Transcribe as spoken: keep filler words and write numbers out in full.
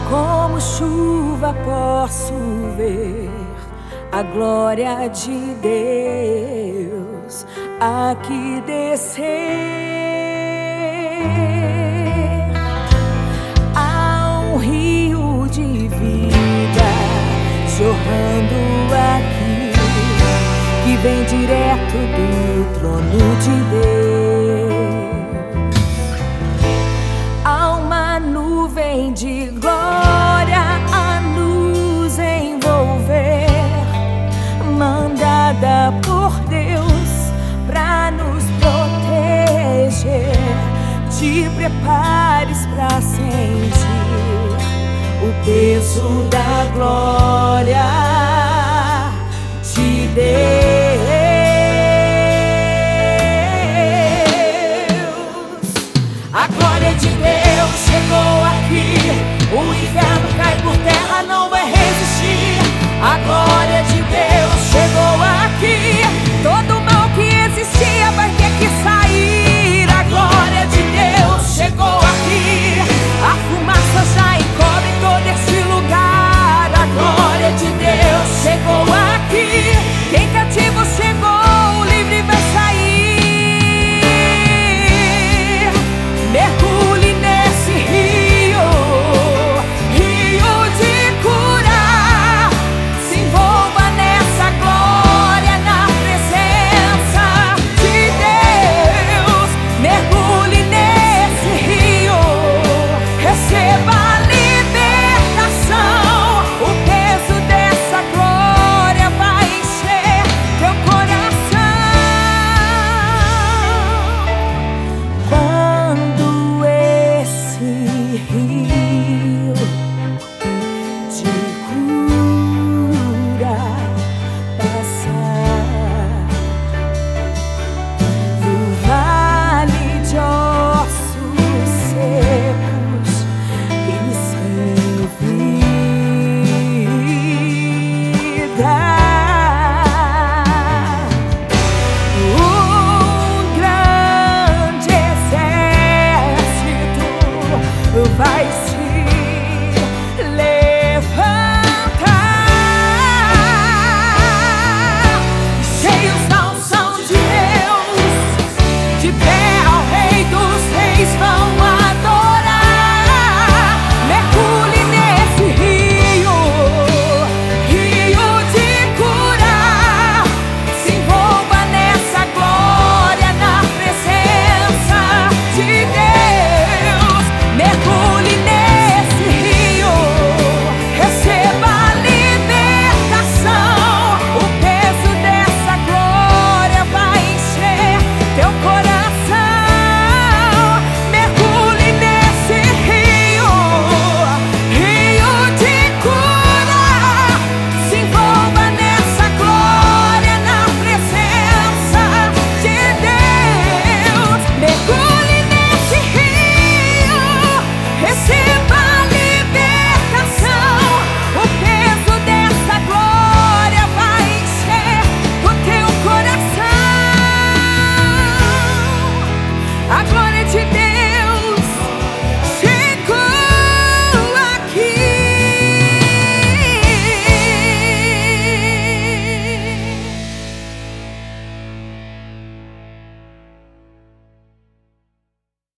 Como chuva posso ver a glória de Deus aqui descer. Há um rio de vida jorrando aqui, que vem direto do trono de Deus. Há uma nuvem de glória a nos envolver, mandada por Deus pra nos proteger. Te prepares pra sentir o peso da glória.